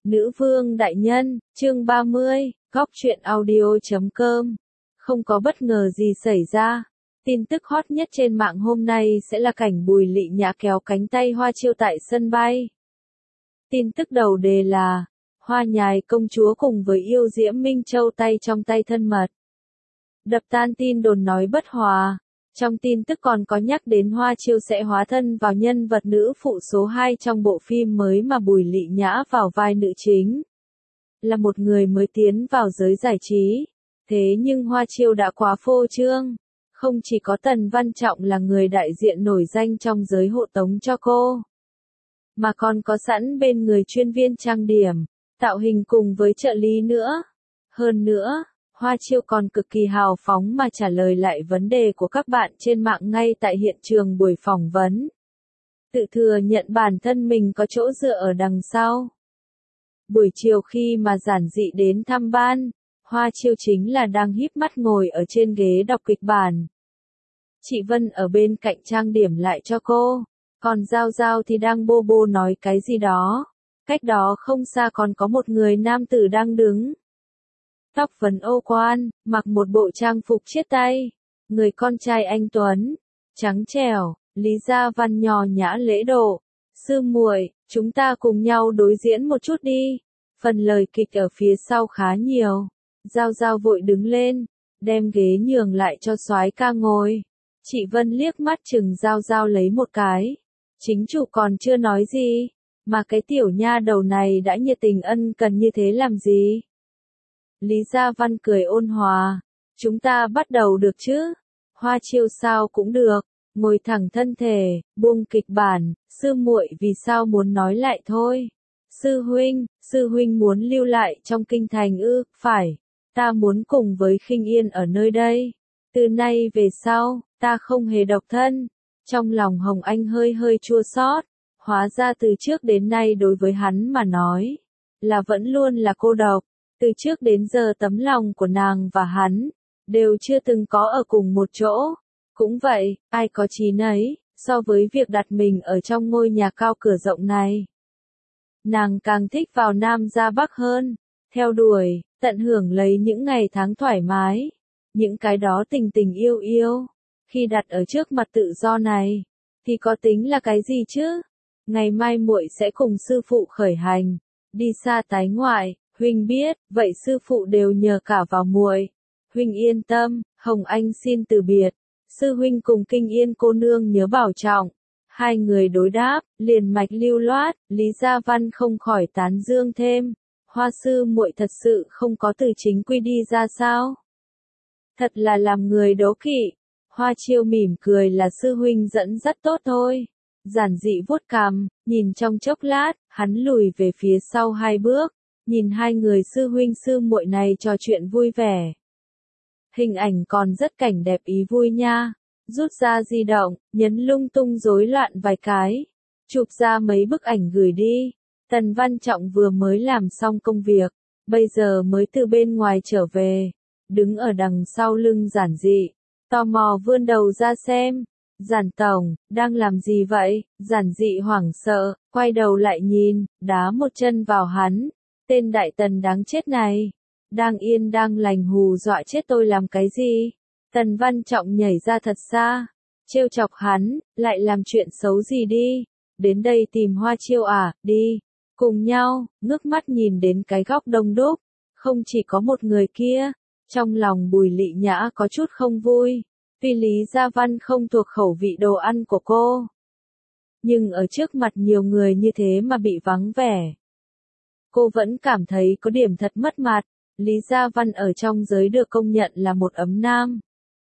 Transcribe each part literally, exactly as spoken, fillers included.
Nữ vương đại nhân, chương ba mươi, góc truyện audio chấm com. Không có bất ngờ gì xảy ra. Tin tức hot nhất trên mạng hôm nay sẽ là cảnh Bùi Lị Nhã kéo cánh tay Hoa Chiêu tại sân bay. Tin tức đầu đề là, Hoa Nhài công chúa cùng với yêu diễm Minh Châu tay trong tay thân mật. Đập tan tin đồn nói bất hòa. Trong tin tức còn có nhắc đến Hoa Chiêu sẽ hóa thân vào nhân vật nữ phụ số hai trong bộ phim mới mà Bùi Lị Nhã vào vai nữ chính. Là một người mới tiến vào giới giải trí. Thế nhưng Hoa Chiêu đã quá phô trương. Không chỉ có Tần Văn Trọng là người đại diện nổi danh trong giới hộ tống cho cô, mà còn có sẵn bên người chuyên viên trang điểm, tạo hình cùng với trợ lý nữa. Hơn nữa, Hoa Chiêu còn cực kỳ hào phóng mà trả lời lại vấn đề của các bạn trên mạng ngay tại hiện trường buổi phỏng vấn. Tự thừa nhận bản thân mình có chỗ dựa ở đằng sau. Buổi chiều khi mà giản dị đến thăm ban, Hoa Chiêu chính là đang híp mắt ngồi ở trên ghế đọc kịch bản. Chị Vân ở bên cạnh trang điểm lại cho cô, còn Giao Giao thì đang bô bô nói cái gì đó. Cách đó không xa còn có một người nam tử đang đứng. Tóc vấn ô quan, mặc một bộ trang phục chiết tay. Người con trai anh tuấn, trắng trẻo, Lý Gia Văn nhò nhã lễ độ. Sư muội, chúng ta cùng nhau đối diễn một chút đi. Phần lời kịch ở phía sau khá nhiều. Giao Giao vội đứng lên, đem ghế nhường lại cho soái ca ngồi. Chị Vân liếc mắt chừng Giao Giao lấy một cái. Chính chủ còn chưa nói gì, mà cái tiểu nha đầu này đã nhiệt tình ân cần như thế làm gì? Lý Gia Văn cười ôn hòa, chúng ta bắt đầu được chứ? Hoa Chiêu sao cũng được, ngồi thẳng thân thể, buông kịch bản, sư muội vì sao muốn nói lại thôi. Sư huynh, sư huynh muốn lưu lại trong kinh thành ư? Phải, ta muốn cùng với Khinh Yên ở nơi đây. Từ nay về sau, ta không hề độc thân. Trong lòng Hồng Anh hơi hơi chua xót, hóa ra từ trước đến nay đối với hắn mà nói, là vẫn luôn là cô độc. Từ trước đến giờ tấm lòng của nàng và hắn, đều chưa từng có ở cùng một chỗ. Cũng vậy, ai có chí nấy, so với việc đặt mình ở trong ngôi nhà cao cửa rộng này. Nàng càng thích vào Nam ra Bắc hơn, theo đuổi, tận hưởng lấy những ngày tháng thoải mái. Những cái đó tình tình yêu yêu, khi đặt ở trước mặt tự do này, thì có tính là cái gì chứ? Ngày mai muội sẽ cùng sư phụ khởi hành, đi xa tái ngoại. Huynh biết, vậy sư phụ đều nhờ cả vào muội. Huynh yên tâm, Hồng Anh xin từ biệt. Sư huynh cùng Kinh Yên cô nương nhớ bảo trọng. Hai người đối đáp, liền mạch lưu loát, Lý Gia Văn không khỏi tán dương thêm. Hoa sư muội thật sự không có từ chính quy đi ra sao? Thật là làm người đố kỵ. Hoa Chiêu mỉm cười là sư huynh dẫn rất tốt thôi. Giản dị vuốt cằm, nhìn trong chốc lát, hắn lùi về phía sau hai bước. Nhìn hai người sư huynh sư muội này trò chuyện vui vẻ. Hình ảnh còn rất cảnh đẹp ý vui nha. Rút ra di động, nhấn lung tung rối loạn vài cái. Chụp ra mấy bức ảnh gửi đi. Tần Văn Trọng vừa mới làm xong công việc, bây giờ mới từ bên ngoài trở về. Đứng ở đằng sau lưng giản dị, tò mò vươn đầu ra xem. Giản tổng, đang làm gì vậy? Giản dị hoảng sợ, quay đầu lại nhìn, đá một chân vào hắn. Tên đại tần đáng chết này, đang yên đang lành hù dọa chết tôi làm cái gì? Tần Văn Trọng nhảy ra thật xa, trêu chọc hắn, lại làm chuyện xấu gì đi? Đến đây tìm Hoa Chiêu à, đi, cùng nhau, ngước mắt nhìn đến cái góc đông đúc, không chỉ có một người kia, trong lòng Bùi Lị Nhã có chút không vui, vì Lý Gia Văn không thuộc khẩu vị đồ ăn của cô. Nhưng ở trước mặt nhiều người như thế mà bị vắng vẻ. Cô vẫn cảm thấy có điểm thật mất mặt. Lý Gia Văn ở trong giới được công nhận là một ấm nam.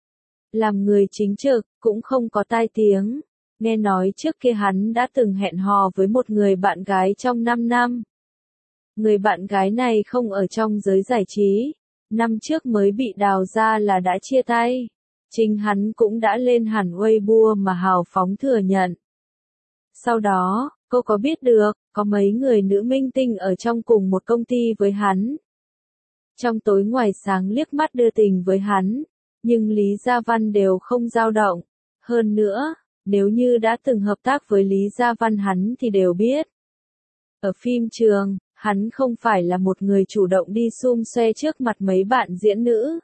Làm người chính trực, cũng không có tai tiếng. Nghe nói trước kia hắn đã từng hẹn hò với một người bạn gái trong năm năm. Người bạn gái này không ở trong giới giải trí. Năm trước mới bị đào ra là đã chia tay. Chính hắn cũng đã lên hẳn Weibo mà hào phóng thừa nhận. Sau đó, cô có biết được, có mấy người nữ minh tinh ở trong cùng một công ty với hắn. Trong tối ngoài sáng liếc mắt đưa tình với hắn, nhưng Lý Gia Văn đều không dao động. Hơn nữa, nếu như đã từng hợp tác với Lý Gia Văn hắn thì đều biết. Ở phim trường, Hắn không phải là một người chủ động đi xum xoe trước mặt mấy bạn diễn nữ.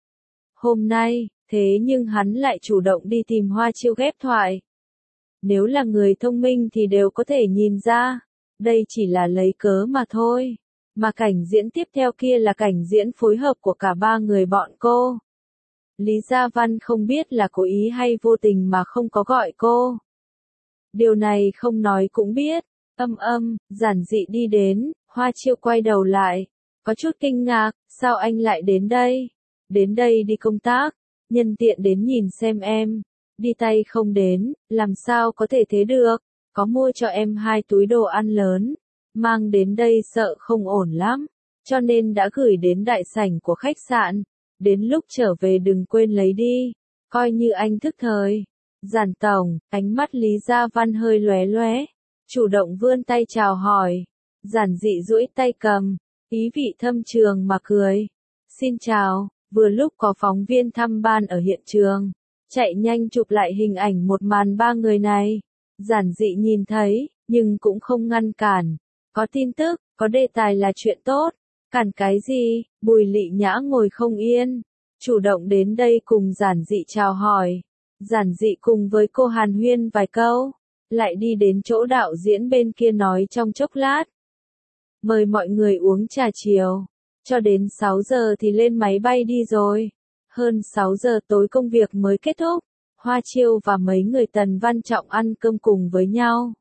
Hôm nay, thế nhưng hắn lại chủ động đi tìm Hoa Chiêu ghép thoại. Nếu là người thông minh thì đều có thể nhìn ra, đây chỉ là lấy cớ mà thôi. Mà cảnh diễn tiếp theo kia là cảnh diễn phối hợp của cả ba người bọn cô. Lý Gia Văn không biết là cố ý hay vô tình mà không có gọi cô. Điều này không nói cũng biết. Âm âm, giản dị đi đến, Hoa Chiêu quay đầu lại. Có chút kinh ngạc, sao anh lại đến đây? Đến đây đi công tác, nhân tiện đến nhìn xem em. Đi tay không đến, làm sao có thể thế được? Có mua cho em hai túi đồ ăn lớn. Mang đến đây sợ không ổn lắm. Cho nên đã gửi đến đại sảnh của khách sạn. Đến lúc trở về đừng quên lấy đi. Coi như anh thức thời. Giản tổng, ánh mắt Lý Gia Văn hơi lóe lóe. Chủ động vươn tay chào hỏi. Giản dị duỗi tay cầm. Ý vị thâm trường mà cười. Xin chào, vừa lúc có phóng viên thăm ban ở hiện trường. Chạy nhanh chụp lại hình ảnh một màn ba người này. Giản dị nhìn thấy, nhưng cũng không ngăn cản. Có tin tức, có đề tài là chuyện tốt. Cản cái gì? Bùi Lị Nhã ngồi không yên. Chủ động đến đây cùng giản dị chào hỏi. Giản dị cùng với cô hàn huyên vài câu. Lại đi đến chỗ đạo diễn bên kia nói trong chốc lát. Mời mọi người uống trà chiều. Cho đến sáu giờ thì lên máy bay đi rồi. Hơn sáu giờ tối công việc mới kết thúc. Hoa Chiêu và mấy người Tần Văn Trọng ăn cơm cùng với nhau.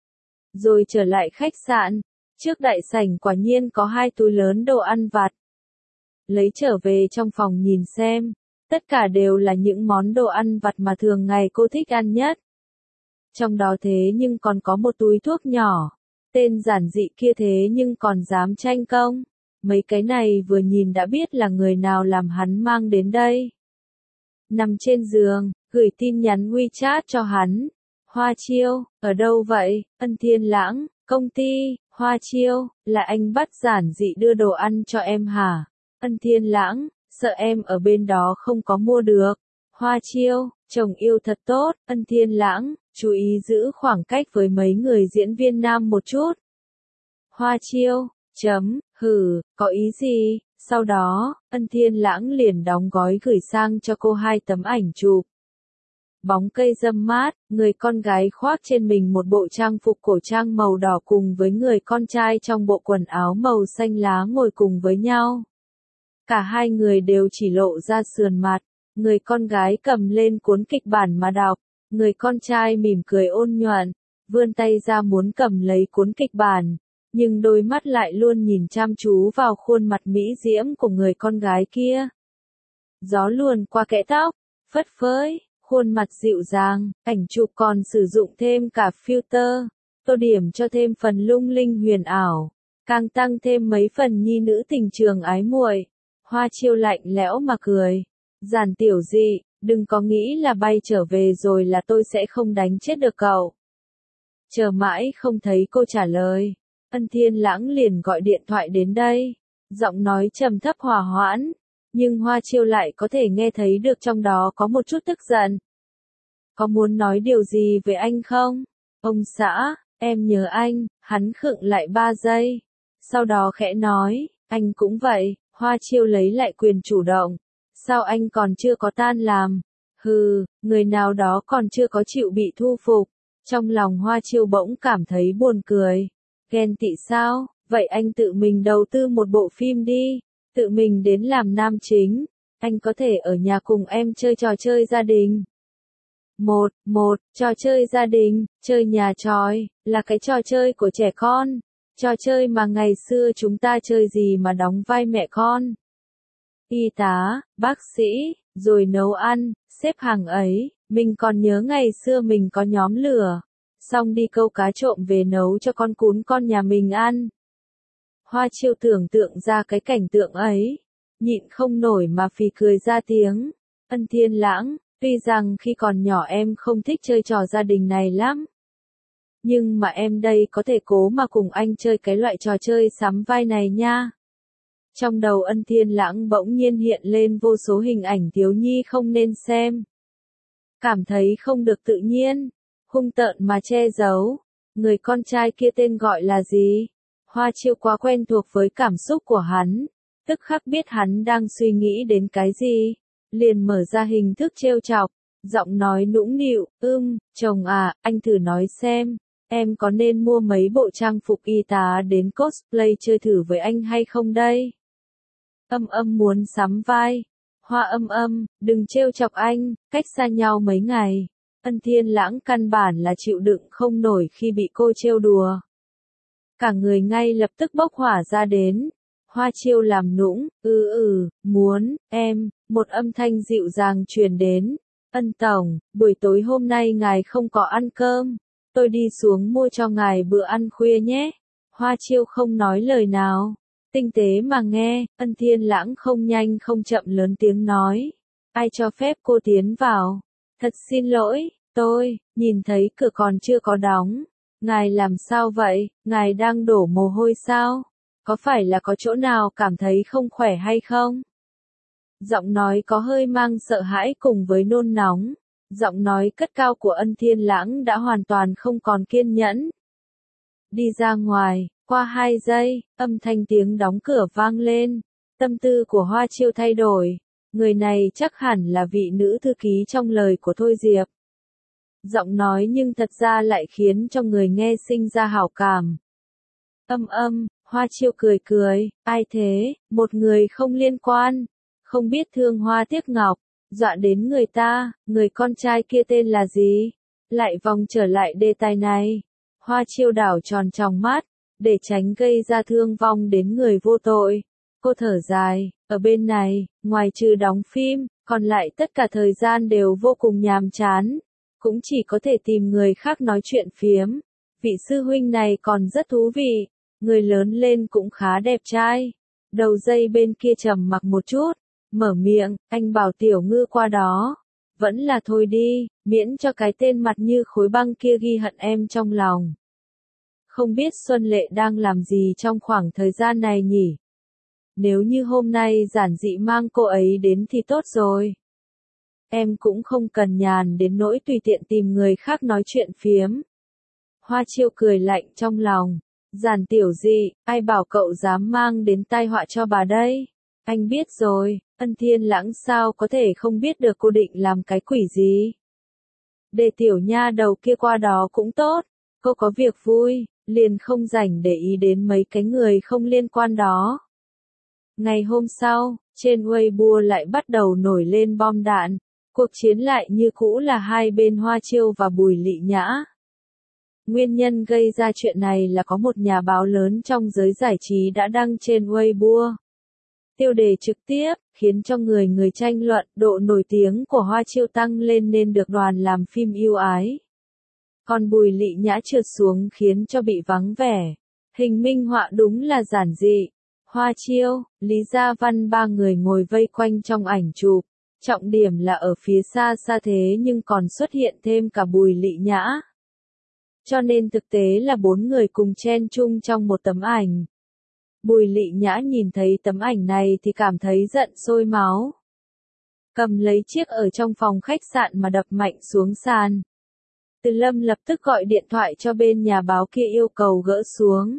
Rồi trở lại khách sạn. Trước đại sảnh quả nhiên có hai túi lớn đồ ăn vặt. Lấy trở về trong phòng nhìn xem. Tất cả đều là những món đồ ăn vặt mà thường ngày cô thích ăn nhất. Trong đó thế nhưng còn có một túi thuốc nhỏ. Tên giản dị kia thế nhưng còn dám tranh công. Mấy cái này vừa nhìn đã biết là người nào làm hắn mang đến đây. Nằm trên giường, gửi tin nhắn WeChat cho hắn. Hoa Chiêu, ở đâu vậy? Ân Thiên Lãng, công ty. Hoa Chiêu, là anh bắt giản dị đưa đồ ăn cho em hả? Ân Thiên Lãng, sợ em ở bên đó không có mua được. Hoa Chiêu, chồng yêu thật tốt. Ân Thiên Lãng, chú ý giữ khoảng cách với mấy người diễn viên nam một chút. Hoa Chiêu, chấm, hừ, có ý gì? Sau đó, Ân Thiên Lãng liền đóng gói gửi sang cho cô hai tấm ảnh chụp. Bóng cây râm mát, người con gái khoác trên mình một bộ trang phục cổ trang màu đỏ cùng với người con trai trong bộ quần áo màu xanh lá ngồi cùng với nhau. Cả hai người đều chỉ lộ ra sườn mặt, người con gái cầm lên cuốn kịch bản mà đọc, người con trai mỉm cười ôn nhuận, vươn tay ra muốn cầm lấy cuốn kịch bản, nhưng đôi mắt lại luôn nhìn chăm chú vào khuôn mặt mỹ diễm của người con gái kia. Gió luồn qua kẽ tóc, phất phới. Khuôn mặt dịu dàng, ảnh chụp còn sử dụng thêm cả filter, tô điểm cho thêm phần lung linh huyền ảo, càng tăng thêm mấy phần nhi nữ tình trường ái muội. Hoa Chiêu lạnh lẽo mà cười. Giản tiểu dị, đừng có nghĩ là bay trở về rồi là tôi sẽ không đánh chết được cậu. Chờ mãi không thấy cô trả lời. Ân Thiên Lãng liền gọi điện thoại đến đây. Giọng nói trầm thấp hòa hoãn. Nhưng Hoa Chiêu lại có thể nghe thấy được trong đó có một chút tức giận. Có muốn nói điều gì với anh không? Ông xã, em nhớ anh. Hắn khựng lại ba giây. Sau đó khẽ nói, anh cũng vậy. Hoa Chiêu lấy lại quyền chủ động. Sao anh còn chưa có tan làm? Hừ, người nào đó còn chưa có chịu bị thu phục. Trong lòng Hoa Chiêu bỗng cảm thấy buồn cười. Ghen tị sao? Vậy anh tự mình đầu tư một bộ phim đi. Tự mình đến làm nam chính. Anh có thể ở nhà cùng em chơi trò chơi gia đình. Một, một, trò chơi gia đình, chơi nhà tròi, là cái trò chơi của trẻ con. Trò chơi mà ngày xưa chúng ta chơi gì mà đóng vai mẹ con. Y tá, bác sĩ, rồi nấu ăn, xếp hàng ấy, mình còn nhớ ngày xưa mình có nhóm lửa. Xong đi câu cá trộm về nấu cho con cún con nhà mình ăn. Hoa Chiêu tưởng tượng ra cái cảnh tượng ấy, nhịn không nổi mà phì cười ra tiếng. Ân Thiên Lãng, tuy rằng khi còn nhỏ em không thích chơi trò gia đình này lắm. Nhưng mà em đây có thể cố mà cùng anh chơi cái loại trò chơi sắm vai này nha. Trong đầu Ân Thiên Lãng bỗng nhiên hiện lên vô số hình ảnh thiếu nhi không nên xem. Cảm thấy không được tự nhiên, hung tợn mà che giấu. Người con trai kia tên gọi là gì? Hoa Chiêu quá quen thuộc với cảm xúc của hắn, tức khắc biết hắn đang suy nghĩ đến cái gì, liền mở ra hình thức trêu chọc, giọng nói nũng nịu, ưm, chồng à, anh thử nói xem, em có nên mua mấy bộ trang phục y tá đến cosplay chơi thử với anh hay không đây? Âm âm muốn sắm vai. Hoa âm âm, đừng trêu chọc anh, cách xa nhau mấy ngày. Ân Thiên Lãng căn bản là chịu đựng không nổi khi bị cô trêu đùa. Cả người ngay lập tức bốc hỏa ra đến. Hoa Chiêu làm nũng, ừ ừ, muốn, em, một âm thanh dịu dàng truyền đến. Ân tổng, buổi tối hôm nay ngài không có ăn cơm, tôi đi xuống mua cho ngài bữa ăn khuya nhé. Hoa Chiêu không nói lời nào, tinh tế mà nghe. Ân Thiên Lãng không nhanh không chậm lớn tiếng nói, ai cho phép cô tiến vào? Thật xin lỗi, tôi, nhìn thấy cửa còn chưa có đóng. Ngài làm sao vậy, ngài đang đổ mồ hôi sao? Có phải là có chỗ nào cảm thấy không khỏe hay không? Giọng nói có hơi mang sợ hãi cùng với nôn nóng. Giọng nói cất cao của Ân Thiên Lãng đã hoàn toàn không còn kiên nhẫn. Đi ra ngoài, qua hai giây, âm thanh tiếng đóng cửa vang lên. Tâm tư của Hoa Chiêu thay đổi. Người này chắc hẳn là vị nữ thư ký trong lời của Thôi Diệp. Giọng nói nhưng thật ra lại khiến cho người nghe sinh ra hảo cảm. Âm âm, Hoa Chiêu cười cười, ai thế, một người không liên quan, không biết thương hoa tiếc ngọc, dọa đến người ta, người con trai kia tên là gì? Lại vòng trở lại đề tài này. Hoa Chiêu đảo tròn tròng mắt, để tránh gây ra thương vong đến người vô tội. Cô thở dài, ở bên này, ngoài trừ đóng phim, còn lại tất cả thời gian đều vô cùng nhàm chán. Cũng chỉ có thể tìm người khác nói chuyện phiếm. Vị sư huynh này còn rất thú vị, người lớn lên cũng khá đẹp trai. Đầu dây bên kia trầm mặc một chút, mở miệng, anh bảo Tiểu Ngư qua đó. Vẫn là thôi đi, miễn cho cái tên mặt như khối băng kia ghi hận em trong lòng. Không biết Xuân Lệ đang làm gì trong khoảng thời gian này nhỉ? Nếu như hôm nay giản dị mang cô ấy đến thì tốt rồi. Em cũng không cần nhàn đến nỗi tùy tiện tìm người khác nói chuyện phiếm. Hoa Chiêu cười lạnh trong lòng. Giản tiểu dị, ai bảo cậu dám mang đến tai họa cho bà đây? Anh biết rồi, Ân Thiên Lãng sao có thể không biết được cô định làm cái quỷ gì? Để tiểu nha đầu kia qua đó cũng tốt, cô có việc vui, liền không rảnh để ý đến mấy cái người không liên quan đó. Ngày hôm sau, trên Weibo lại bắt đầu nổi lên bom đạn, cuộc chiến lại như cũ là hai bên Hoa Chiêu và Bùi Lị Nhã. Nguyên nhân gây ra chuyện này là có một nhà báo lớn trong giới giải trí đã đăng trên Weibo. Tiêu đề trực tiếp, khiến cho người người tranh luận, độ nổi tiếng của Hoa Chiêu tăng lên nên được đoàn làm phim yêu ái. Còn Bùi Lị Nhã trượt xuống khiến cho bị vắng vẻ. Hình minh họa đúng là giản dị. Hoa Chiêu, Lý Gia Văn ba người ngồi vây quanh trong ảnh chụp. Trọng điểm là ở phía xa xa thế nhưng còn xuất hiện thêm cả Bùi Lị Nhã. Cho nên thực tế là bốn người cùng chen chung trong một tấm ảnh. Bùi Lị Nhã nhìn thấy tấm ảnh này thì cảm thấy giận sôi máu. Cầm lấy chiếc ở trong phòng khách sạn mà đập mạnh xuống sàn. Từ Lâm lập tức gọi điện thoại cho bên nhà báo kia yêu cầu gỡ xuống.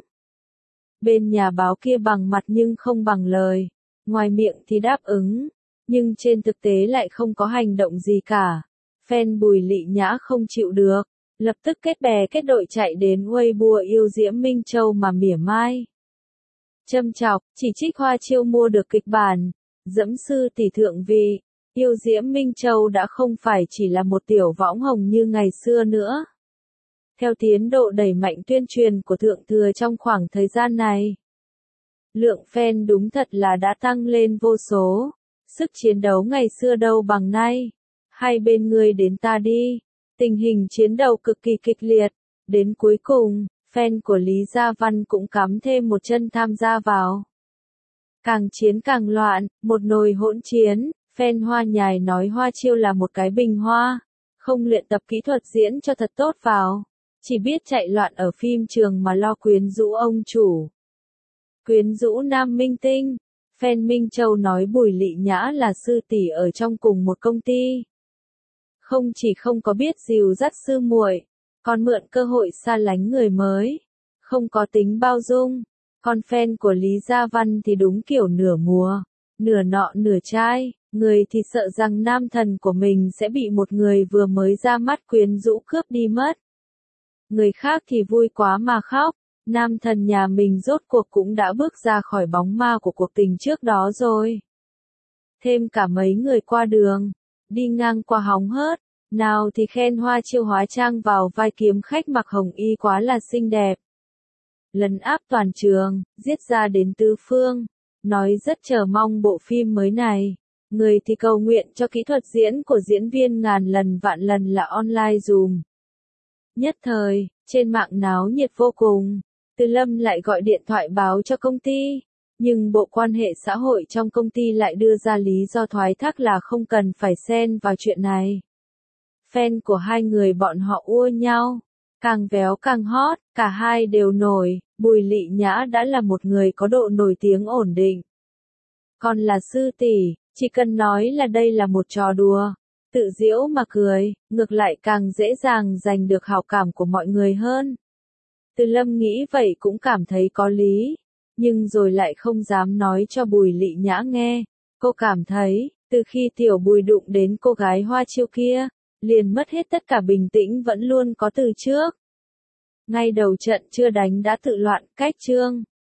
Bên nhà báo kia bằng mặt nhưng không bằng lời. Ngoài miệng thì đáp ứng, nhưng trên thực tế lại không có hành động gì cả. Fan Bùi Lị Nhã không chịu được, lập tức kết bè kết đội chạy đến Weibo yêu Diễm Minh Châu mà mỉa mai. Châm chọc, chỉ trích Hoa Chiêu mua được kịch bản, dẫm sư tỷ thượng vị. Yêu Diễm Minh Châu đã không phải chỉ là một tiểu võng hồng như ngày xưa nữa. Theo tiến độ đẩy mạnh tuyên truyền của Thượng Thừa trong khoảng thời gian này, lượng fan đúng thật là đã tăng lên vô số. Sức chiến đấu ngày xưa đâu bằng nay. Hai bên người đến ta đi. Tình hình chiến đấu cực kỳ kịch liệt. Đến cuối cùng, fan của Lý Gia Văn cũng cắm thêm một chân tham gia vào. Càng chiến càng loạn, một nồi hỗn chiến. Fan Hoa Nhài nói Hoa Chiêu là một cái bình hoa, không luyện tập kỹ thuật diễn cho thật tốt vào, chỉ biết chạy loạn ở phim trường mà lo quyến rũ ông chủ. Quyến rũ nam minh tinh. Fan Minh Châu nói Bùi Lị Nhã là sư tỷ ở trong cùng một công ty. Không chỉ không có biết dìu dắt sư muội, còn mượn cơ hội xa lánh người mới, không có tính bao dung. Còn fan của Lý Gia Văn thì đúng kiểu nửa mùa, nửa nọ nửa chai, người thì sợ rằng nam thần của mình sẽ bị một người vừa mới ra mắt quyến rũ cướp đi mất. Người khác thì vui quá mà khóc, nam thần nhà mình rốt cuộc cũng đã bước ra khỏi bóng ma của cuộc tình trước đó rồi. Thêm cả mấy người qua đường, đi ngang qua hóng hớt, nào thì khen Hoa Chiêu hóa trang vào vai kiếm khách mặc hồng y quá là xinh đẹp. Lấn áp toàn trường, giết ra đến tứ phương, nói rất chờ mong bộ phim mới này. Người thì cầu nguyện cho kỹ thuật diễn của diễn viên ngàn lần vạn lần là online dùm. Nhất thời, trên mạng náo nhiệt vô cùng, Từ Lâm lại gọi điện thoại báo cho công ty, nhưng bộ quan hệ xã hội trong công ty lại đưa ra lý do thoái thác là không cần phải xen vào chuyện này. Fan của hai người bọn họ ua nhau, càng véo càng hot, cả hai đều nổi, Bùi Lị Nhã đã là một người có độ nổi tiếng ổn định. Còn là sư tỷ, chỉ cần nói là đây là một trò đùa, tự giễu mà cười, ngược lại càng dễ dàng giành được hảo cảm của mọi người hơn. Từ Lâm nghĩ vậy cũng cảm thấy có lý, nhưng rồi lại không dám nói cho Bùi Lị Nhã nghe. Cô cảm thấy, từ khi tiểu Bùi đụng đến cô gái Hoa Chiêu kia, liền mất hết tất cả bình tĩnh vẫn luôn có từ trước. Ngay đầu trận chưa đánh đã tự loạn, cách chương.